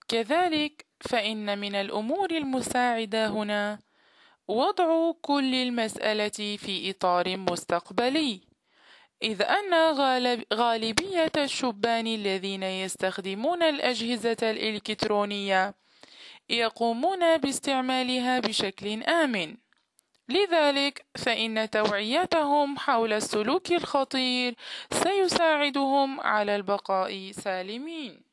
كذلك فإن من الأمور المساعدة هنا وضع كل المسألة في إطار مستقبلي، إذ أن غالبية الشبان الذين يستخدمون الأجهزة الإلكترونية يقومون باستعمالها بشكل آمن، لذلك فإن توعيتهم حول السلوك الخطير سيساعدهم على البقاء سالمين.